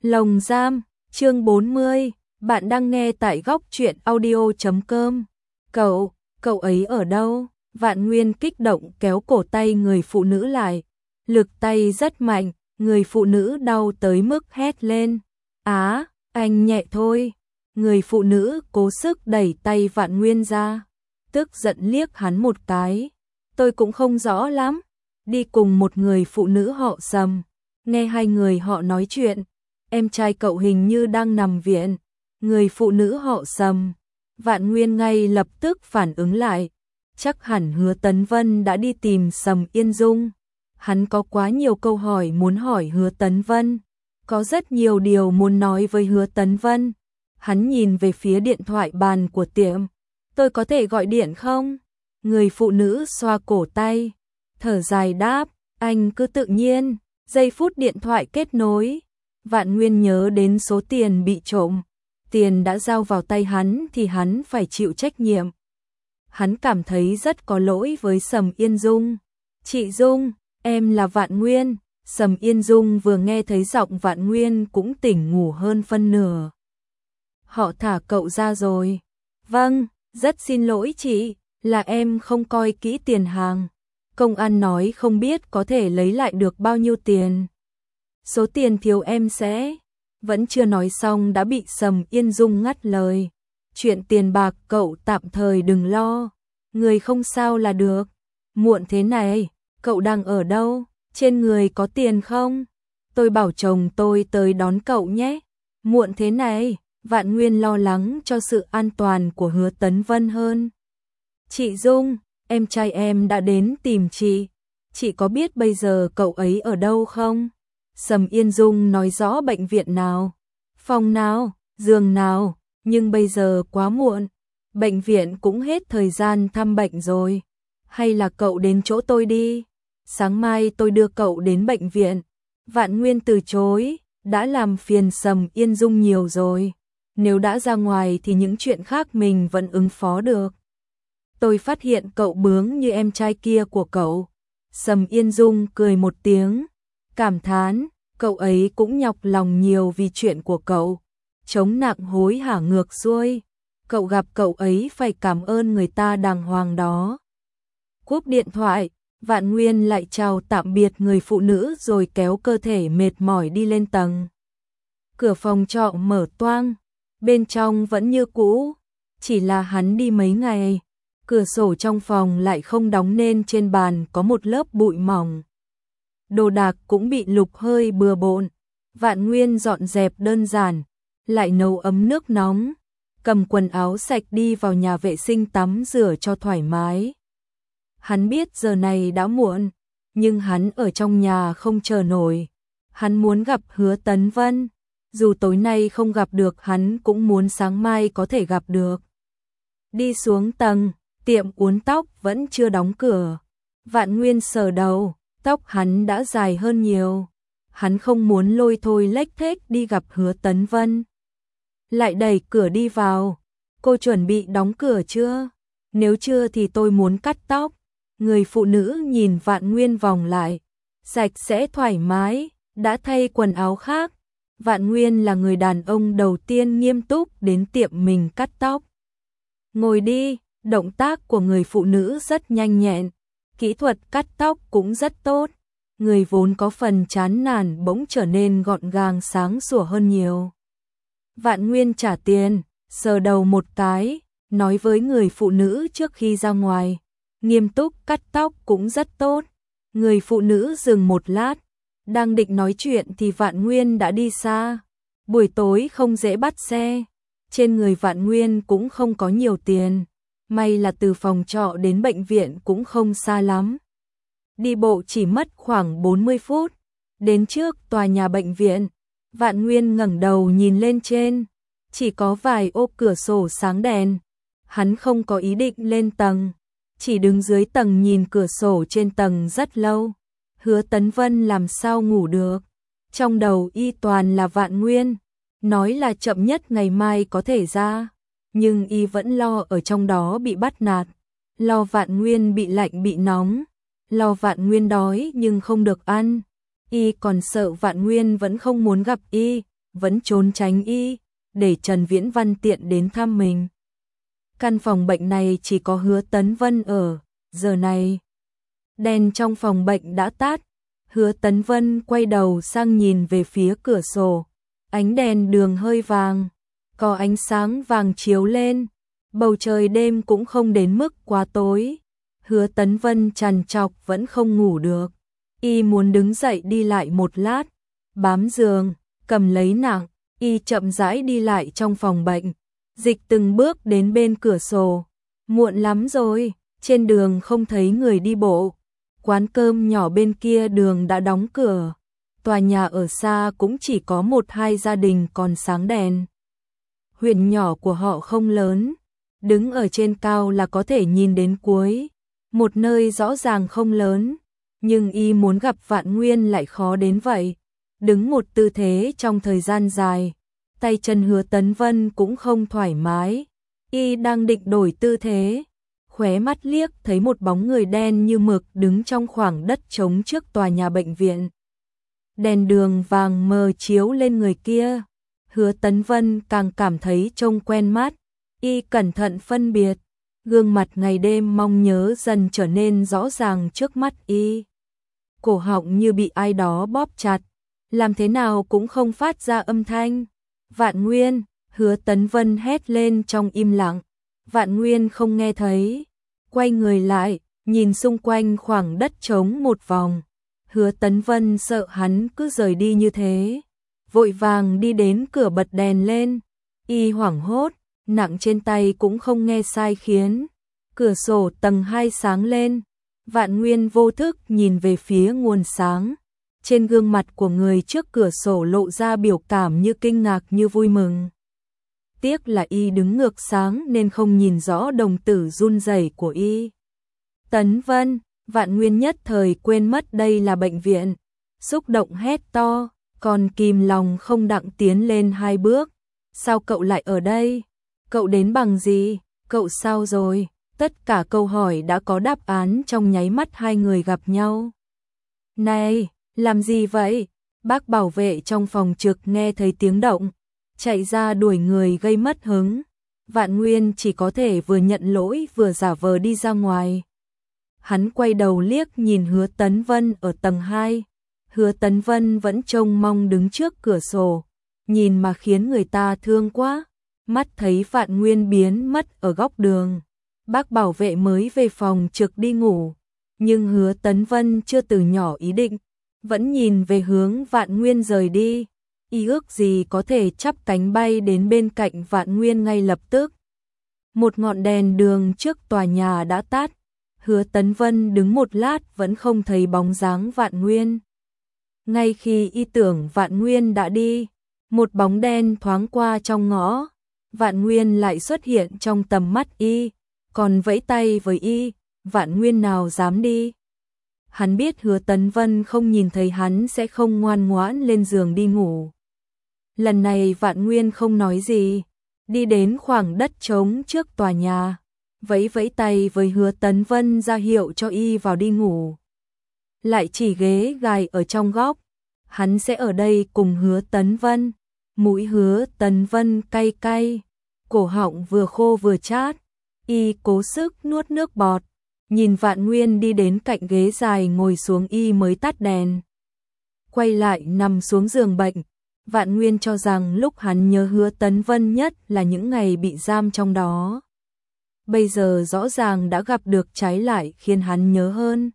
Lồng giam, chương 40, bạn đang nghe tại góc truyện audio.com. Cậu ấy ở đâu? Vạn Nguyên kích động kéo cổ tay người phụ nữ lại. Lực tay rất mạnh, người phụ nữ đau tới mức hét lên. Á, anh nhẹ thôi. Người phụ nữ cố sức đẩy tay Vạn Nguyên ra. Tức giận liếc hắn một cái. Tôi cũng không rõ lắm. Đi cùng một người phụ nữ họ Sầm. Nghe hai người họ nói chuyện. Em trai cậu hình như đang nằm viện. Người phụ nữ họ Sầm. Vạn Nguyên ngay lập tức phản ứng lại. Chắc hẳn Hứa Tấn Vân đã đi tìm Sầm Yên Dung. Hắn có quá nhiều câu hỏi muốn hỏi Hứa Tấn Vân. Có rất nhiều điều muốn nói với Hứa Tấn Vân. Hắn nhìn về phía điện thoại bàn của tiệm. Tôi có thể gọi điện không? Người phụ nữ xoa cổ tay. Thở dài đáp. Anh cứ tự nhiên. Giây phút điện thoại kết nối. Vạn Nguyên nhớ đến số tiền bị trộm. Tiền đã giao vào tay hắn thì hắn phải chịu trách nhiệm. Hắn cảm thấy rất có lỗi với Sầm Yên Dung. Chị Dung, em là Vạn Nguyên. Sầm Yên Dung vừa nghe thấy giọng Vạn Nguyên cũng tỉnh ngủ hơn phân nửa. Họ thả cậu ra rồi. Vâng, rất xin lỗi chị, là em không coi kỹ tiền hàng. Công an nói không biết có thể lấy lại được bao nhiêu tiền. Số tiền thiếu em sẽ... Vẫn chưa nói xong đã bị Sầm Yên Dung ngắt lời. Chuyện tiền bạc cậu tạm thời đừng lo. Người không sao là được. Muộn thế này, cậu đang ở đâu? Trên người có tiền không? Tôi bảo chồng tôi tới đón cậu nhé. Muộn thế này, Vạn Nguyên lo lắng cho sự an toàn của Hứa Tấn Vân hơn. Chị Dung, em trai em đã đến tìm chị. Chị có biết bây giờ cậu ấy ở đâu không? Sầm Yên Dung nói rõ bệnh viện nào, phòng nào, giường nào, nhưng bây giờ quá muộn. Bệnh viện cũng hết thời gian thăm bệnh rồi. Hay là cậu đến chỗ tôi đi? Sáng mai tôi đưa cậu đến bệnh viện. Vạn Nguyên từ chối, đã làm phiền Sầm Yên Dung nhiều rồi. Nếu đã ra ngoài thì những chuyện khác mình vẫn ứng phó được. Tôi phát hiện cậu bướng như em trai kia của cậu. Sầm Yên Dung cười một tiếng. Cảm thán, cậu ấy cũng nhọc lòng nhiều vì chuyện của cậu. Chống nặng hối hả ngược xuôi. Cậu gặp cậu ấy phải cảm ơn người ta đàng hoàng đó. Cúp điện thoại, Vạn Nguyên lại chào tạm biệt người phụ nữ rồi kéo cơ thể mệt mỏi đi lên tầng. Cửa phòng trọ mở toang, bên trong vẫn như cũ, chỉ là hắn đi mấy ngày. Cửa sổ trong phòng lại không đóng nên trên bàn có một lớp bụi mỏng. Đồ đạc cũng bị lục hơi bừa bộn. Vạn Nguyên dọn dẹp đơn giản, lại nấu ấm nước nóng, cầm quần áo sạch đi vào nhà vệ sinh tắm rửa cho thoải mái. Hắn biết giờ này đã muộn, nhưng hắn ở trong nhà không chờ nổi. Hắn muốn gặp Hứa Tấn Vân, dù tối nay không gặp được hắn cũng muốn sáng mai có thể gặp được. Đi xuống tầng, tiệm uốn tóc vẫn chưa đóng cửa. Vạn Nguyên sờ đầu. Tóc hắn đã dài hơn nhiều. Hắn không muốn lôi thôi lếch thếch đi gặp Hứa Tấn Vân. Lại đẩy cửa đi vào. Cô chuẩn bị đóng cửa chưa? Nếu chưa thì tôi muốn cắt tóc. Người phụ nữ nhìn Vạn Nguyên vòng lại. Sạch sẽ thoải mái, đã thay quần áo khác. Vạn Nguyên là người đàn ông đầu tiên nghiêm túc đến tiệm mình cắt tóc. Ngồi đi, động tác của người phụ nữ rất nhanh nhẹn. Kỹ thuật cắt tóc cũng rất tốt. Người vốn có phần chán nản bỗng trở nên gọn gàng sáng sủa hơn nhiều. Vạn Nguyên trả tiền, sờ đầu một cái, nói với người phụ nữ trước khi ra ngoài. Nghiêm túc cắt tóc cũng rất tốt. Người phụ nữ dừng một lát. Đang định nói chuyện thì Vạn Nguyên đã đi xa. Buổi tối không dễ bắt xe. Trên người Vạn Nguyên cũng không có nhiều tiền. May là từ phòng trọ đến bệnh viện cũng không xa lắm. Đi bộ chỉ mất khoảng 40 phút. Đến trước tòa nhà bệnh viện, Vạn Nguyên ngẩng đầu nhìn lên trên. Chỉ có vài ô cửa sổ sáng đèn. Hắn không có ý định lên tầng. Chỉ đứng dưới tầng nhìn cửa sổ trên tầng rất lâu. Hứa Tấn Vân làm sao ngủ được. Trong đầu y toàn là Vạn Nguyên. Nói là chậm nhất ngày mai có thể ra. Nhưng y vẫn lo ở trong đó bị bắt nạt, lo Vạn Nguyên bị lạnh bị nóng, lo Vạn Nguyên đói nhưng không được ăn. Y còn sợ Vạn Nguyên vẫn không muốn gặp y, vẫn trốn tránh y, để Trần Viễn Văn tiện đến thăm mình. Căn phòng bệnh này chỉ có Hứa Tấn Vân ở, giờ này. Đèn trong phòng bệnh đã tắt, Hứa Tấn Vân quay đầu sang nhìn về phía cửa sổ, ánh đèn đường hơi vàng, có ánh sáng vàng chiếu lên, bầu trời đêm cũng không đến mức quá tối. Hứa Tấn Vân trằn trọc vẫn không ngủ được, y muốn đứng dậy đi lại một lát, bám giường, cầm lấy nạng, y chậm rãi đi lại trong phòng bệnh, dịch từng bước đến bên cửa sổ. Muộn lắm rồi, trên đường không thấy người đi bộ, quán cơm nhỏ bên kia đường đã đóng cửa, tòa nhà ở xa cũng chỉ có 1-2 gia đình còn sáng đèn. Huyện nhỏ của họ không lớn, đứng ở trên cao là có thể nhìn đến cuối, một nơi rõ ràng không lớn, nhưng y muốn gặp Vạn Nguyên lại khó đến vậy. Đứng một tư thế trong thời gian dài, tay chân Hứa Tấn Vân cũng không thoải mái, y đang định đổi tư thế, khóe mắt liếc thấy một bóng người đen như mực đứng trong khoảng đất trống trước tòa nhà bệnh viện. Đèn đường vàng mờ chiếu lên người kia, Hứa Tấn Vân càng cảm thấy trông quen mắt, y cẩn thận phân biệt, gương mặt ngày đêm mong nhớ dần trở nên rõ ràng trước mắt y. Cổ họng như bị ai đó bóp chặt, làm thế nào cũng không phát ra âm thanh. Vạn Nguyên, Hứa Tấn Vân hét lên trong im lặng. Vạn Nguyên không nghe thấy, quay người lại, nhìn xung quanh khoảng đất trống một vòng. Hứa Tấn Vân sợ hắn cứ rời đi như thế, vội vàng đi đến cửa bật đèn lên, y hoảng hốt, nặng trên tay cũng không nghe sai khiến. Cửa sổ tầng 2 sáng lên, Vạn Nguyên vô thức nhìn về phía nguồn sáng. Trên gương mặt của người trước cửa sổ lộ ra biểu cảm như kinh ngạc như vui mừng. Tiếc là y đứng ngược sáng nên không nhìn rõ đồng tử run rẩy của y. Tấn Vân, Vạn Nguyên nhất thời quên mất đây là bệnh viện, xúc động hét to, còn kìm lòng không đặng tiến lên 2 bước. Sao cậu lại ở đây? Cậu đến bằng gì? Cậu sao rồi? Tất cả câu hỏi đã có đáp án trong nháy mắt hai người gặp nhau. Này, làm gì vậy? Bác bảo vệ trong phòng trực nghe thấy tiếng động, chạy ra đuổi người gây mất hứng. Vạn Nguyên chỉ có thể vừa nhận lỗi vừa giả vờ đi ra ngoài. Hắn quay đầu liếc nhìn Hứa Tấn Vân ở tầng 2. Hứa Tấn Vân vẫn trông mong đứng trước cửa sổ, nhìn mà khiến người ta thương quá. Mắt thấy Vạn Nguyên biến mất ở góc đường, bác bảo vệ mới về phòng trực đi ngủ, nhưng Hứa Tấn Vân chưa từ nhỏ ý định, vẫn nhìn về hướng Vạn Nguyên rời đi, y ước gì có thể chắp cánh bay đến bên cạnh Vạn Nguyên ngay lập tức. Một ngọn đèn đường trước tòa nhà đã tắt, Hứa Tấn Vân đứng một lát vẫn không thấy bóng dáng Vạn Nguyên. Ngay khi y tưởng Vạn Nguyên đã đi, một bóng đen thoáng qua trong ngõ, Vạn Nguyên lại xuất hiện trong tầm mắt y, còn vẫy tay với y. Vạn Nguyên nào dám đi. Hắn biết Hứa Tấn Vân không nhìn thấy hắn sẽ không ngoan ngoãn lên giường đi ngủ. Lần này Vạn Nguyên không nói gì, đi đến khoảng đất trống trước tòa nhà, vẫy vẫy tay với Hứa Tấn Vân ra hiệu cho y vào đi ngủ. Lại chỉ ghế gài ở trong góc, hắn sẽ ở đây cùng Hứa Tấn Vân. Mũi Hứa Tấn Vân cay cay, cổ họng vừa khô vừa chát, y cố sức nuốt nước bọt. Nhìn Vạn Nguyên đi đến cạnh ghế dài ngồi xuống y mới tắt đèn. Quay lại nằm xuống giường bệnh, Vạn Nguyên cho rằng lúc hắn nhớ Hứa Tấn Vân nhất là những ngày bị giam trong đó. Bây giờ rõ ràng đã gặp được trái lại khiến hắn nhớ hơn.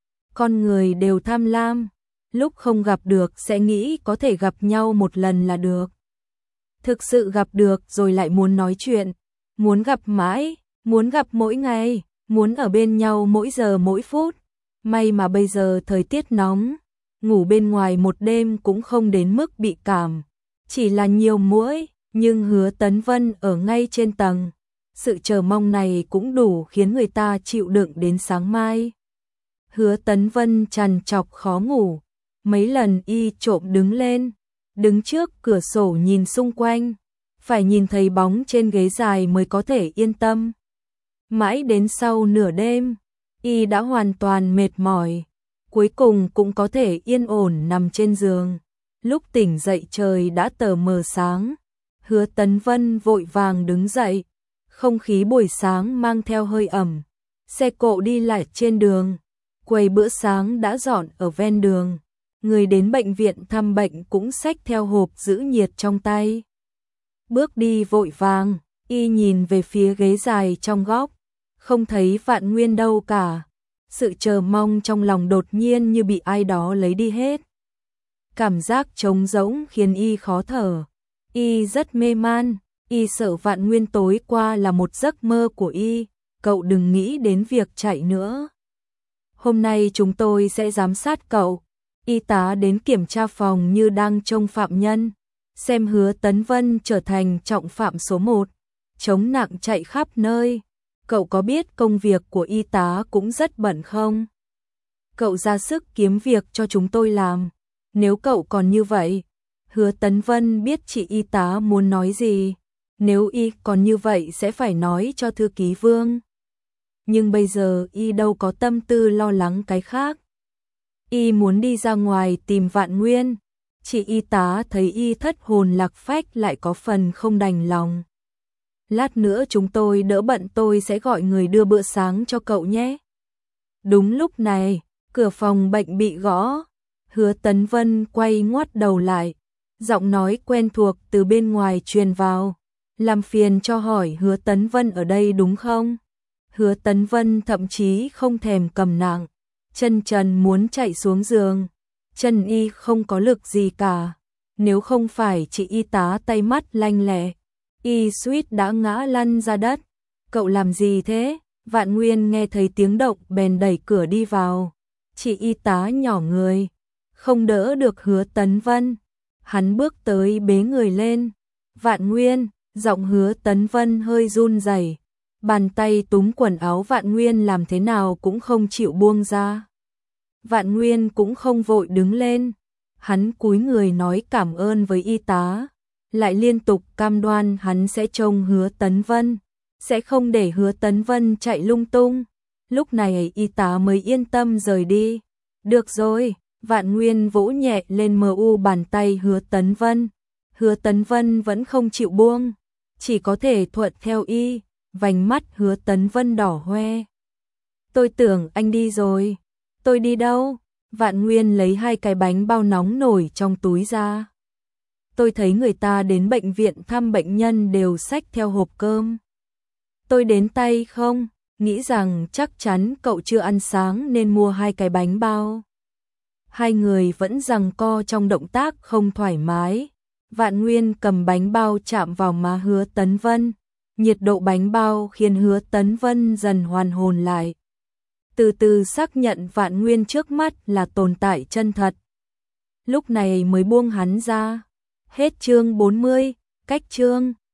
Con người đều tham lam, lúc không gặp được sẽ nghĩ có thể gặp nhau một lần là được. Thực sự gặp được rồi lại muốn nói chuyện, muốn gặp mãi, muốn gặp mỗi ngày, muốn ở bên nhau mỗi giờ mỗi phút. May mà bây giờ thời tiết nóng, ngủ bên ngoài một đêm cũng không đến mức bị cảm, chỉ là nhiều muỗi, nhưng Hứa Tấn Vân ở ngay trên tầng. Sự chờ mong này cũng đủ khiến người ta chịu đựng đến sáng mai. Hứa Tấn Vân trằn trọc khó ngủ, mấy lần y trộm đứng lên, đứng trước cửa sổ nhìn xung quanh, phải nhìn thấy bóng trên ghế dài mới có thể yên tâm. Mãi đến sau nửa đêm, y đã hoàn toàn mệt mỏi, cuối cùng cũng có thể yên ổn nằm trên giường. Lúc tỉnh dậy trời đã tờ mờ sáng. Hứa Tấn Vân vội vàng đứng dậy. Không khí buổi sáng mang theo hơi ẩm. Xe cộ đi lại trên đường. Quầy bữa sáng đã dọn ở ven đường. Người đến bệnh viện thăm bệnh cũng xách theo hộp giữ nhiệt trong tay. Bước đi vội vàng, y nhìn về phía ghế dài trong góc. Không thấy Vạn Nguyên đâu cả. Sự chờ mong trong lòng đột nhiên như bị ai đó lấy đi hết. Cảm giác trống rỗng khiến y khó thở. Y rất mê man, y sợ Vạn Nguyên tối qua là một giấc mơ của y, cậu đừng nghĩ đến việc chạy nữa. Hôm nay chúng tôi sẽ giám sát cậu. Y tá đến kiểm tra phòng như đang trông phạm nhân, xem Hứa Tấn Vân trở thành trọng phạm số 1, chống nặng chạy khắp nơi. Cậu có biết công việc của y tá cũng rất bận không? Cậu ra sức kiếm việc cho chúng tôi làm. Nếu cậu còn như vậy, Hứa Tấn Vân biết chị y tá muốn nói gì. Nếu y còn như vậy sẽ phải nói cho thư ký Vương. Nhưng bây giờ y đâu có tâm tư lo lắng cái khác. Y muốn đi ra ngoài tìm Vạn Nguyên. Chị y tá thấy y thất hồn lạc phách lại có phần không đành lòng. Lát nữa chúng tôi đỡ bận, tôi sẽ gọi người đưa bữa sáng cho cậu nhé. Đúng lúc này, cửa phòng bệnh bị gõ. Hứa Tấn Vân quay ngoắt đầu lại. Giọng nói quen thuộc từ bên ngoài truyền vào. Làm phiền cho hỏi Hứa Tấn Vân ở đây đúng không? Hứa Tấn Vân thậm chí không thèm cầm nặng. Chân trần muốn chạy xuống giường. Chân y không có lực gì cả. Nếu không phải chị y tá tay mắt lanh lẹ, y suýt đã ngã lăn ra đất. Cậu làm gì thế? Vạn Nguyên nghe thấy tiếng động bèn đẩy cửa đi vào. Chị y tá nhỏ người, không đỡ được Hứa Tấn Vân. Hắn bước tới bế người lên. Vạn Nguyên, giọng Hứa Tấn Vân hơi run rẩy. Bàn tay túm quần áo Vạn Nguyên làm thế nào cũng không chịu buông ra. Vạn Nguyên cũng không vội đứng lên. Hắn cúi người nói cảm ơn với y tá, lại liên tục cam đoan hắn sẽ trông Hứa Tấn Vân, sẽ không để Hứa Tấn Vân chạy lung tung. Lúc này y tá mới yên tâm rời đi. Được rồi, Vạn Nguyên vỗ nhẹ lên mu bàn tay Hứa Tấn Vân. Hứa Tấn Vân vẫn không chịu buông, chỉ có thể thuận theo y. Vành mắt Hứa Tấn Vân đỏ hoe. Tôi tưởng anh đi rồi. Tôi đi đâu? Vạn Nguyên lấy 2 cái bánh bao nóng nổi trong túi ra. Tôi thấy người ta đến bệnh viện thăm bệnh nhân đều xách theo hộp cơm. Tôi đến tay không? Nghĩ rằng chắc chắn cậu chưa ăn sáng nên mua 2 cái bánh bao. Hai người vẫn giằng co trong động tác không thoải mái. Vạn Nguyên cầm bánh bao chạm vào má Hứa Tấn Vân. Nhiệt độ bánh bao khiến Hứa Tấn Vân dần hoàn hồn lại. Từ từ xác nhận Vạn Nguyên trước mắt là tồn tại chân thật. Lúc này mới buông hắn ra. Hết chương 40, cách chương.